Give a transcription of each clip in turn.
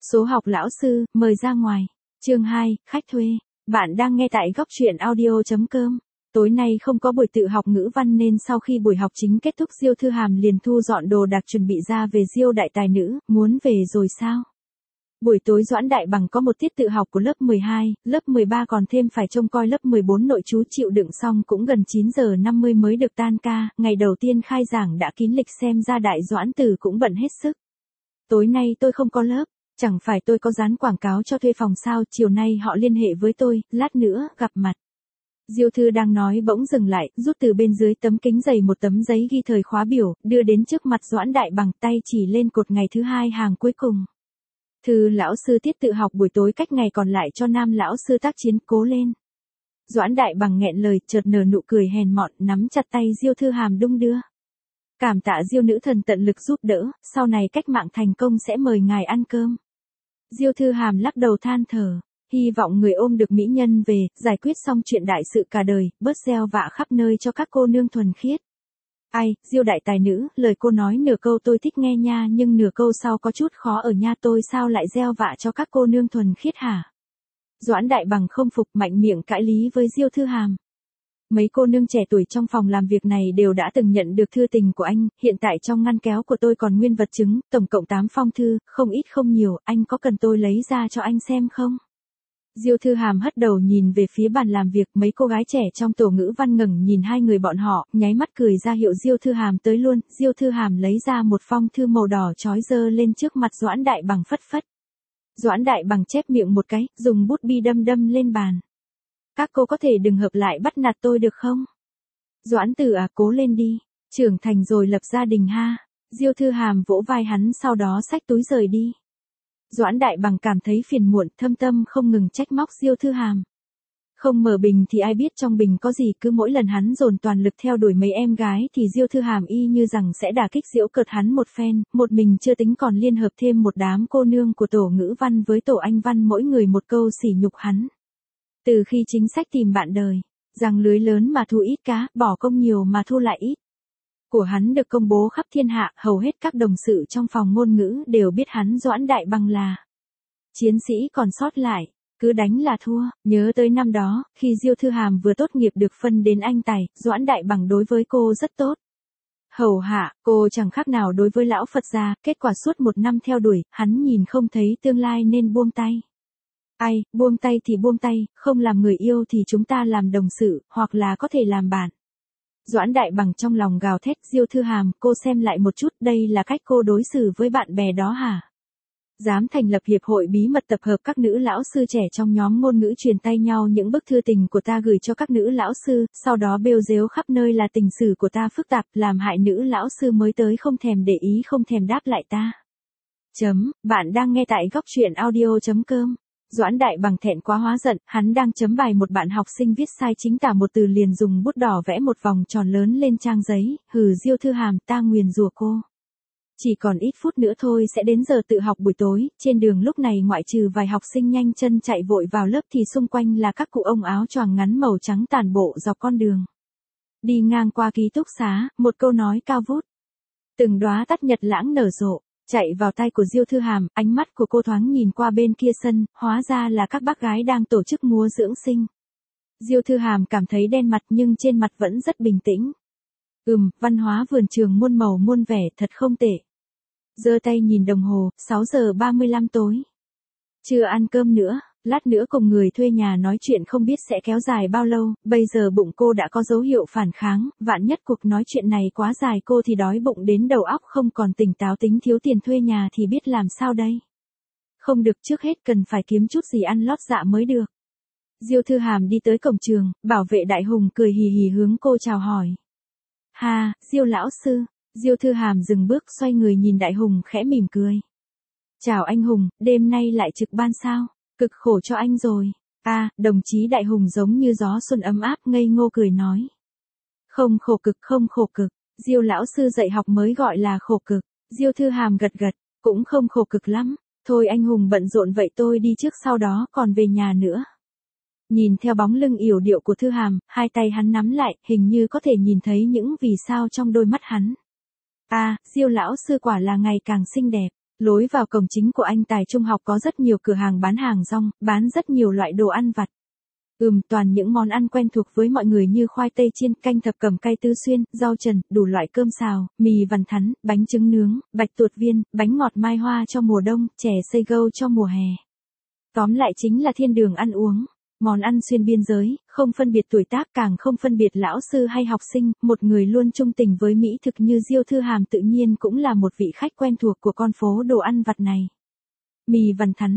Số học lão sư, mời ra ngoài. Chương 2, khách thuê. Bạn đang nghe tại góc truyện audio.com. Tối nay không có buổi tự học ngữ văn nên sau khi buổi học chính kết thúc Diêu Thư Hàm liền thu dọn đồ đạc chuẩn bị ra về Diêu đại tài nữ, muốn về rồi sao? Buổi tối Doãn Đại Bằng có một tiết tự học của lớp 12, lớp 13 còn thêm phải trông coi lớp 14 nội chú chịu đựng xong cũng gần 9 giờ 50 mới được tan ca, ngày đầu tiên khai giảng đã kín lịch xem ra Đại Doãn Tử cũng bận hết sức. Tối nay tôi không có lớp, chẳng phải tôi có dán quảng cáo cho thuê phòng sao, chiều nay họ liên hệ với tôi, lát nữa gặp mặt. Diêu Thư đang nói bỗng dừng lại, rút từ bên dưới tấm kính dày một tấm giấy ghi thời khóa biểu, đưa đến trước mặt Doãn Đại Bằng, tay chỉ lên cột ngày thứ hai hàng cuối cùng. Thư lão sư tiết tự học buổi tối cách ngày còn lại cho nam lão sư tác chiến, cố lên. Doãn Đại Bằng nghẹn lời, chợt nở nụ cười hèn mọn, nắm chặt tay Diêu Thư Hàm đung đưa. Cảm tạ Diêu nữ thần tận lực giúp đỡ, sau này cách mạng thành công sẽ mời ngài ăn cơm. Diêu Thư Hàm lắc đầu than thở, hy vọng người ôm được mỹ nhân về, giải quyết xong chuyện đại sự cả đời, bớt gieo vạ khắp nơi cho các cô nương thuần khiết. Ai, Diêu đại tài nữ, lời cô nói nửa câu tôi thích nghe nha, nhưng nửa câu sau có chút khó ở nha, tôi sao lại gieo vạ cho các cô nương thuần khiết hả? Doãn Đại Bằng không phục, mạnh miệng cãi lý với Diêu Thư Hàm. Mấy cô nương trẻ tuổi trong phòng làm việc này đều đã từng nhận được thư tình của anh, hiện tại trong ngăn kéo của tôi còn nguyên vật chứng, tổng cộng 8 phong thư, không ít không nhiều, anh có cần tôi lấy ra cho anh xem không? Diêu Thư Hàm hất đầu nhìn về phía bàn làm việc, mấy cô gái trẻ trong tổ ngữ văn ngẩng nhìn hai người bọn họ, nháy mắt cười ra hiệu Diêu Thư Hàm tới luôn. Diêu Thư Hàm lấy ra một phong thư màu đỏ chói dơ lên trước mặt Doãn Đại Bằng phất phất. Doãn Đại Bằng chép miệng một cái, dùng bút bi đâm đâm lên bàn. Các cô có thể đừng hợp lại bắt nạt tôi được không? Doãn Tử à, cố lên đi, trưởng thành rồi lập gia đình ha. Diêu Thư Hàm vỗ vai hắn, sau đó xách túi rời đi. Doãn Đại Bằng cảm thấy phiền muộn, thâm tâm không ngừng trách móc Diêu Thư Hàm. Không mở bình thì ai biết trong bình có gì, cứ mỗi lần hắn dồn toàn lực theo đuổi mấy em gái thì Diêu Thư Hàm y như rằng sẽ đả kích giễu cợt hắn một phen, một mình chưa tính còn liên hợp thêm một đám cô nương của tổ ngữ văn với tổ anh văn, mỗi người một câu sỉ nhục hắn. Từ khi chính sách tìm bạn đời, rằng lưới lớn mà thu ít cá, bỏ công nhiều mà thu lại ít của hắn được công bố khắp thiên hạ, hầu hết các đồng sự trong phòng ngôn ngữ đều biết hắn Doãn Đại Bằng là chiến sĩ còn sót lại, cứ đánh là thua. Nhớ tới năm đó, khi Diêu Thư Hàm vừa tốt nghiệp được phân đến anh tài, Doãn Đại Bằng đối với cô rất tốt. Hầu hạ, cô chẳng khác nào đối với lão Phật gia, kết quả suốt một năm theo đuổi, hắn nhìn không thấy tương lai nên buông tay. Ai, buông tay thì buông tay, không làm người yêu thì chúng ta làm đồng sự, hoặc là có thể làm bạn. Doãn Đại Bằng trong lòng gào thét, Diêu Thư Hàm, cô xem lại một chút, đây là cách cô đối xử với bạn bè đó hả? Dám thành lập hiệp hội bí mật tập hợp các nữ lão sư trẻ trong nhóm ngôn ngữ, truyền tay nhau những bức thư tình của ta gửi cho các nữ lão sư, sau đó bêu rếu khắp nơi là tình sử của ta phức tạp, làm hại nữ lão sư mới tới không thèm để ý, không thèm đáp lại ta. Bạn đang nghe tại góc truyện audio.com. Doãn Đại Bằng thẹn quá hóa giận, hắn đang chấm bài một bạn học sinh viết sai chính tả một từ liền dùng bút đỏ vẽ một vòng tròn lớn lên trang giấy, hừ Diêu Thư Hàm, ta nguyền rủa cô. Chỉ còn ít phút nữa thôi sẽ đến giờ tự học buổi tối, trên đường lúc này ngoại trừ vài học sinh nhanh chân chạy vội vào lớp thì xung quanh là các cụ ông áo choàng ngắn màu trắng tản bộ dọc con đường. Đi ngang qua ký túc xá, một câu nói cao vút. Từng đóa tắt nhật lãng nở rộ. Chạy vào tay của Diêu Thư Hàm, ánh mắt của cô thoáng nhìn qua bên kia sân, hóa ra là các bác gái đang tổ chức múa dưỡng sinh. Diêu Thư Hàm cảm thấy đen mặt nhưng trên mặt vẫn rất bình tĩnh. Văn hóa vườn trường muôn màu muôn vẻ, thật không tệ. Giơ tay nhìn đồng hồ, 6 giờ 35 tối. Chưa ăn cơm nữa, lát nữa cùng người thuê nhà nói chuyện không biết sẽ kéo dài bao lâu, bây giờ bụng cô đã có dấu hiệu phản kháng, vạn nhất cuộc nói chuyện này quá dài cô thì đói bụng đến đầu óc không còn tỉnh táo, tính thiếu tiền thuê nhà thì biết làm sao đây. Không được, trước hết cần phải kiếm chút gì ăn lót dạ mới được. Diêu Thư Hàm đi tới cổng trường, bảo vệ Đại Hùng cười hì hì hướng cô chào hỏi. Ha, Diêu lão sư. Diêu Thư Hàm dừng bước xoay người nhìn Đại Hùng khẽ mỉm cười. Chào anh Hùng, đêm nay lại trực ban sao? Cực khổ cho anh rồi. Đồng chí Đại Hùng giống như gió xuân ấm áp ngây ngô cười nói. Không khổ cực, không khổ cực. Diêu lão sư dạy học mới gọi là khổ cực. Diêu Thư Hàm gật gật, cũng không khổ cực lắm. Thôi anh Hùng bận rộn vậy tôi đi trước, sau đó còn về nhà nữa. Nhìn theo bóng lưng yểu điệu của Thư Hàm, hai tay hắn nắm lại, hình như có thể nhìn thấy những vì sao trong đôi mắt hắn. Diêu lão sư quả là ngày càng xinh đẹp. Lối vào cổng chính của anh Tài Trung học có rất nhiều cửa hàng bán hàng rong, bán rất nhiều loại đồ ăn vặt. Toàn những món ăn quen thuộc với mọi người như khoai tây chiên, canh thập cẩm cay tứ xuyên, rau trần, đủ loại cơm xào, mì vằn thắn, bánh trứng nướng, bạch tuột viên, bánh ngọt mai hoa cho mùa đông, chè xây gâu cho mùa hè. Tóm lại chính là thiên đường ăn uống. Món ăn xuyên biên giới, không phân biệt tuổi tác, càng không phân biệt lão sư hay học sinh, một người luôn trung tình với mỹ thực như Diêu Thư Hàm tự nhiên cũng là một vị khách quen thuộc của con phố đồ ăn vặt này. Mì vằn thắn,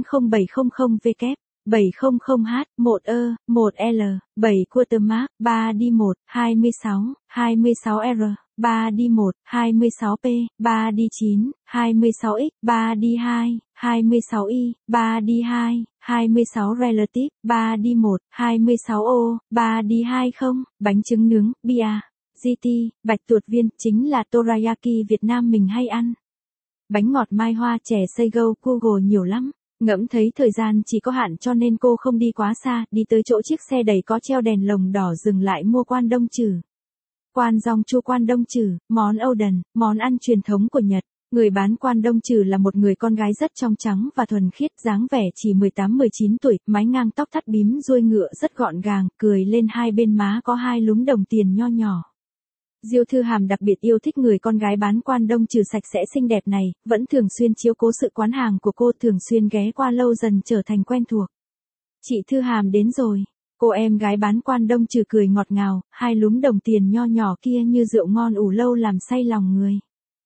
40700W, 700H, 1E, 1L, 7 quartermark, 3D1, 26, 26R, 3D1, 26P, 3D9, 26X, 3D2, 26Y, 3D2, 26 Relative, 3D1, 26O, 3D20, bánh trứng nướng, bia, GT, bạch tuột viên, chính là Torayaki Việt Nam mình hay ăn. Bánh ngọt mai hoa, chè xây gâu, Google nhiều lắm. Ngẫm thấy thời gian chỉ có hạn cho nên cô không đi quá xa, đi tới chỗ chiếc xe đầy có treo đèn lồng đỏ dừng lại mua quan đông trừ. Quan dòng chua quan đông trừ, món Oden, món ăn truyền thống của Nhật. Người bán quan đông trừ là một người con gái rất trong trắng và thuần khiết, dáng vẻ chỉ 18-19 tuổi, mái ngang tóc thắt bím ruôi ngựa rất gọn gàng, cười lên hai bên má có hai lúm đồng tiền nho nhỏ. Diêu Thư Hàm đặc biệt yêu thích người con gái bán quan đông trừ sạch sẽ xinh đẹp này, vẫn thường xuyên chiếu cố sự quán hàng của cô, thường xuyên ghé qua, lâu dần trở thành quen thuộc. Chị Thư Hàm đến rồi. Cô em gái bán quan đông trừ cười ngọt ngào, hai lúm đồng tiền nho nhỏ kia như rượu ngon ủ lâu làm say lòng người.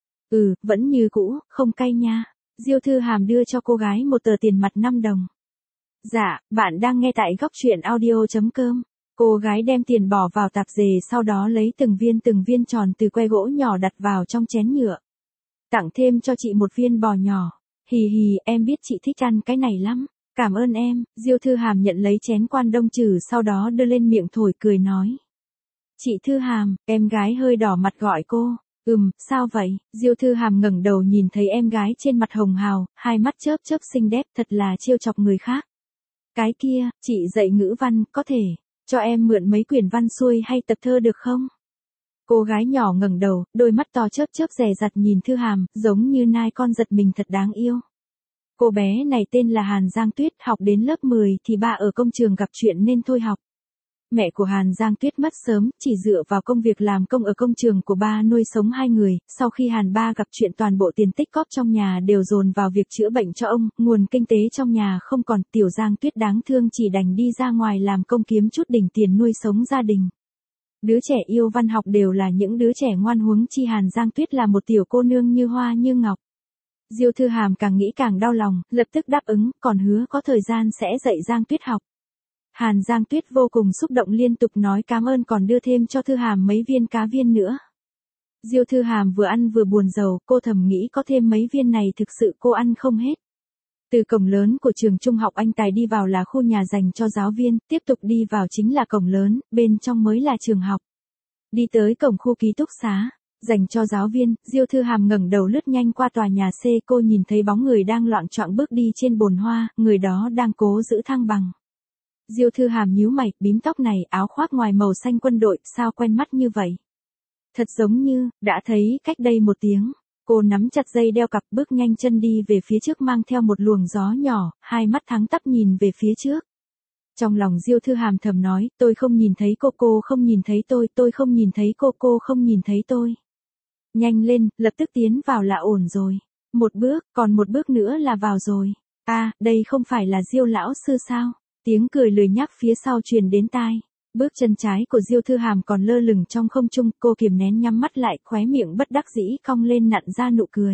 Vẫn như cũ, không cay nha. Diêu Thư Hàm đưa cho cô gái một tờ tiền mặt 5 đồng. Dạ, bạn đang nghe tại góc truyện audio.com. Cô gái đem tiền bỏ vào tạp dề, sau đó lấy từng viên tròn từ que gỗ nhỏ đặt vào trong chén nhựa. Tặng thêm cho chị một viên bò nhỏ. Hì hì, em biết chị thích ăn cái này lắm. Cảm ơn em. Diêu Thư Hàm nhận lấy chén quan đông trừ, sau đó đưa lên miệng thổi cười nói. Chị Thư Hàm, em gái hơi đỏ mặt gọi cô. Sao vậy? Diêu Thư Hàm ngẩng đầu nhìn thấy em gái trên mặt hồng hào, hai mắt chớp chớp xinh đẹp, thật là trêu chọc người khác. Cái kia, chị dạy ngữ văn, có thể cho em mượn mấy quyển văn xuôi hay tập thơ được không? Cô gái nhỏ ngẩng đầu, đôi mắt to chớp chớp dè dặt nhìn Thư Hàm, giống như nai con giật mình, thật đáng yêu. Cô bé này tên là Hàn Giang Tuyết, học đến lớp 10 thì ba ở công trường gặp chuyện nên thôi học. Mẹ của Hàn Giang Tuyết mất sớm, chỉ dựa vào công việc làm công ở công trường của ba nuôi sống hai người. Sau khi Hàn ba gặp chuyện, toàn bộ tiền tích cóp trong nhà đều dồn vào việc chữa bệnh cho ông, nguồn kinh tế trong nhà không còn, tiểu Giang Tuyết đáng thương chỉ đành đi ra ngoài làm công kiếm chút đỉnh tiền nuôi sống gia đình. Đứa trẻ yêu văn học đều là những đứa trẻ ngoan, huống chi Hàn Giang Tuyết là một tiểu cô nương như hoa như ngọc. Diêu Thư Hàm càng nghĩ càng đau lòng, lập tức đáp ứng, còn hứa có thời gian sẽ dạy Giang Tuyết học. Hàn Giang Tuyết vô cùng xúc động, liên tục nói cảm ơn, còn đưa thêm cho Thư Hàm mấy viên cá viên nữa. Diêu Thư Hàm vừa ăn vừa buồn rầu, cô thầm nghĩ có thêm mấy viên này thực sự cô ăn không hết. Từ cổng lớn của trường trung học Anh Tài đi vào là khu nhà dành cho giáo viên, tiếp tục đi vào chính là cổng lớn, bên trong mới là trường học. Đi tới cổng khu ký túc xá dành cho giáo viên, Diêu Thư Hàm ngẩng đầu lướt nhanh qua tòa nhà C, cô nhìn thấy bóng người đang loạng choạng bước đi trên bồn hoa, người đó đang cố giữ thăng bằng. Diêu Thư Hàm nhíu mày, bím tóc này, áo khoác ngoài màu xanh quân đội, sao quen mắt như vậy? Thật giống như, đã thấy cách đây 1 tiếng. Cô nắm chặt dây đeo cặp, bước nhanh chân đi về phía trước, mang theo một luồng gió nhỏ, hai mắt thẳng tắp nhìn về phía trước. Trong lòng Diêu Thư Hàm thầm nói, tôi không nhìn thấy cô không nhìn thấy tôi không nhìn thấy cô không nhìn thấy tôi. Nhanh lên, lập tức tiến vào là ổn rồi. Một bước, còn một bước nữa là vào rồi. Đây không phải là Diêu lão sư sao? Tiếng cười lười nhác phía sau truyền đến tai. Bước chân trái của Diêu Thư Hàm còn lơ lửng trong không trung, cô kiềm nén nhắm mắt lại, khóe miệng bất đắc dĩ cong lên nặn ra nụ cười.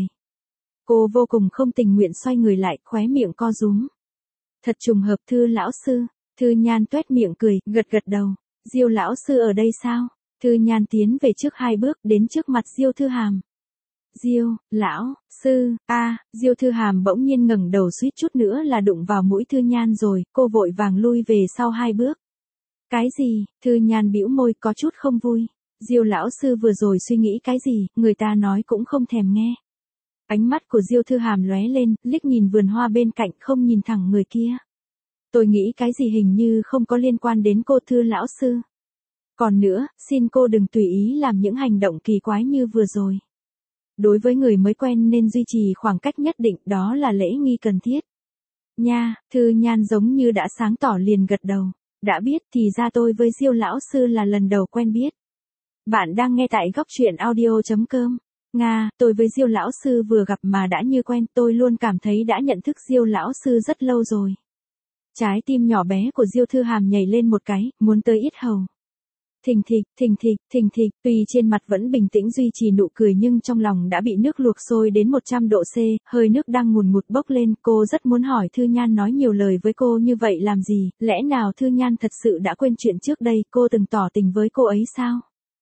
Cô vô cùng không tình nguyện xoay người lại, khóe miệng co rúm. Thật trùng hợp, Thư lão sư. Thư Nhan tuét miệng cười, gật gật đầu. Diêu lão sư ở đây sao? Thư Nhan tiến về trước 2 bước, đến trước mặt Diêu Thư Hàm. Diêu, lão sư, Diêu Thư Hàm bỗng nhiên ngẩng đầu, suýt chút nữa là đụng vào mũi Thư Nhan rồi, cô vội vàng lui về sau 2 bước. Cái gì? Thư Nhan bĩu môi, có chút không vui. Diêu lão sư vừa rồi suy nghĩ cái gì, người ta nói cũng không thèm nghe. Ánh mắt của Diêu Thư Hàm lóe lên, liếc nhìn vườn hoa bên cạnh, không nhìn thẳng người kia. Tôi nghĩ cái gì hình như không có liên quan đến cô, Thư lão sư. Còn nữa, xin cô đừng tùy ý làm những hành động kỳ quái như vừa rồi. Đối với người mới quen nên duy trì khoảng cách nhất định, đó là lễ nghi cần thiết. Nha, Thư Nhan giống như đã sáng tỏ liền gật đầu. Đã biết, thì ra tôi với Diêu lão sư là lần đầu quen biết. Bạn đang nghe tại góc truyện audio.com. Nga, tôi với Diêu lão sư vừa gặp mà đã như quen, tôi luôn cảm thấy đã nhận thức Diêu lão sư rất lâu rồi. Trái tim nhỏ bé của Diêu Thư Hàm nhảy lên một cái, muốn tới yết hầu. Thình thịch, thình thịch, thình thịch, tuy trên mặt vẫn bình tĩnh duy trì nụ cười nhưng trong lòng đã bị nước luộc sôi đến 100 độ C, hơi nước đang ngùn ngụt bốc lên, cô rất muốn hỏi Thư Nhan nói nhiều lời với cô như vậy làm gì, lẽ nào Thư Nhan thật sự đã quên chuyện trước đây cô từng tỏ tình với cô ấy sao?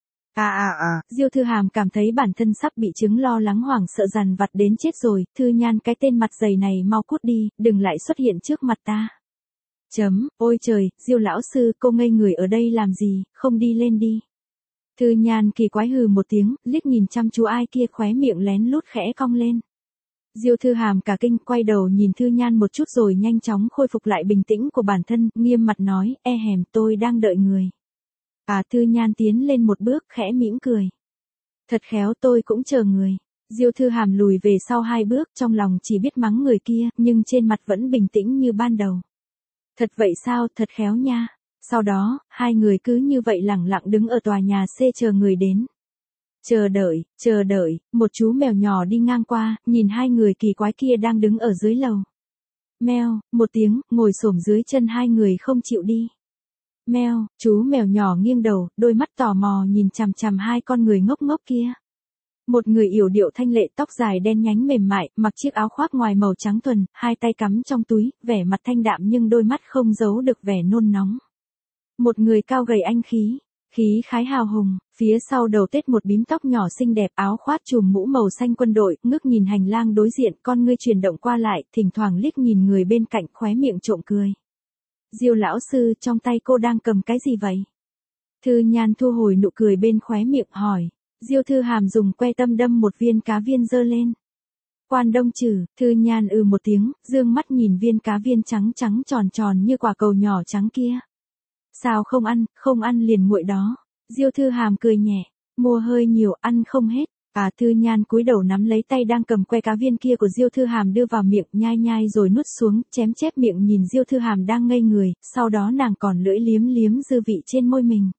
Diêu Thư Hàm cảm thấy bản thân sắp bị chứng lo lắng hoảng sợ dằn vặt đến chết rồi, Thư Nhan cái tên mặt dày này mau cút đi, đừng lại xuất hiện trước mặt ta. Ôi trời, Diêu lão sư, cô ngây người ở đây làm gì, không đi lên đi. Thư Nhan kỳ quái hừ một tiếng, liếc nhìn chăm chú ai kia khóe miệng lén lút khẽ cong lên. Diêu Thư Hàm cả kinh quay đầu nhìn Thư Nhan một chút rồi nhanh chóng khôi phục lại bình tĩnh của bản thân, nghiêm mặt nói, hèm tôi đang đợi người. Thư Nhan tiến lên một bước khẽ mỉm cười. Thật khéo tôi cũng chờ người. Diêu Thư Hàm lùi về sau 2 bước trong lòng chỉ biết mắng người kia nhưng trên mặt vẫn bình tĩnh như ban đầu. Thật vậy sao, thật khéo nha. Sau đó, 2 người cứ như vậy lẳng lặng đứng ở tòa nhà C chờ người đến. Chờ đợi, một chú mèo nhỏ đi ngang qua, nhìn 2 người kỳ quái kia đang đứng ở dưới lầu. Meo, một tiếng, ngồi xổm dưới chân 2 người không chịu đi. Meo, chú mèo nhỏ nghiêng đầu, đôi mắt tò mò nhìn chằm chằm 2 con người ngốc ngốc kia. Một người yểu điệu thanh lệ tóc dài đen nhánh mềm mại, mặc chiếc áo khoác ngoài màu trắng thuần, 2 tay cắm trong túi, vẻ mặt thanh đạm nhưng đôi mắt không giấu được vẻ nôn nóng. Một người cao gầy anh khí khái hào hùng, phía sau đầu tết một bím tóc nhỏ xinh đẹp, áo khoác trùm mũ màu xanh quân đội, ngước nhìn hành lang đối diện, con ngươi chuyển động qua lại, thỉnh thoảng liếc nhìn người bên cạnh khóe miệng trộm cười. Diêu lão sư, trong tay cô đang cầm cái gì vậy? Thư Nhan thu hồi nụ cười bên khóe miệng hỏi. Diêu Thư Hàm dùng que tâm đâm một viên cá viên giơ lên. Quan Đông Trừ, Thư Nhan một tiếng, dương mắt nhìn viên cá viên trắng trắng tròn tròn như quả cầu nhỏ trắng kia. Sao không ăn liền nguội đó. Diêu Thư Hàm cười nhẹ, mua hơi nhiều ăn không hết. Thư Nhan cúi đầu nắm lấy tay đang cầm que cá viên kia của Diêu Thư Hàm đưa vào miệng nhai nhai rồi nuốt xuống, chém chép miệng nhìn Diêu Thư Hàm đang ngây người, sau đó nàng còn lưỡi liếm liếm dư vị trên môi mình.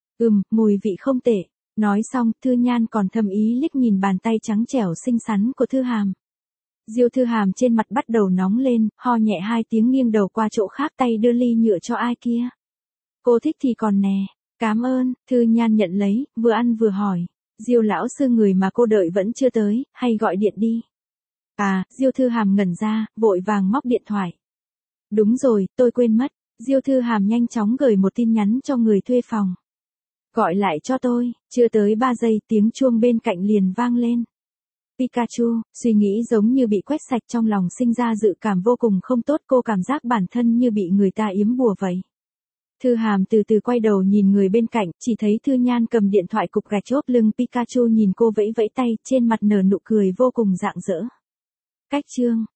Mùi vị không tệ. Nói xong, Thư Nhan còn thầm ý liếc nhìn bàn tay trắng trẻo xinh xắn của Thư Hàm. Diêu Thư Hàm trên mặt bắt đầu nóng lên, ho nhẹ 2 tiếng nghiêng đầu qua chỗ khác tay đưa ly nhựa cho ai kia. Cô thích thì còn nè. Cảm ơn, Thư Nhan nhận lấy, vừa ăn vừa hỏi. Diêu lão sư người mà cô đợi vẫn chưa tới, hay gọi điện đi. Diêu Thư Hàm ngẩn ra, vội vàng móc điện thoại. Đúng rồi, tôi quên mất. Diêu Thư Hàm nhanh chóng gửi một tin nhắn cho người thuê phòng. Gọi lại cho tôi, chưa tới 3 giây tiếng chuông bên cạnh liền vang lên. Pikachu, suy nghĩ giống như bị quét sạch trong lòng sinh ra dự cảm vô cùng không tốt, cô cảm giác bản thân như bị người ta yếm bùa vậy. Thư Hàm từ từ quay đầu nhìn người bên cạnh, chỉ thấy Thư Nhan cầm điện thoại cục gạch chốt lưng Pikachu nhìn cô vẫy vẫy tay, trên mặt nở nụ cười vô cùng rạng rỡ. Cách chương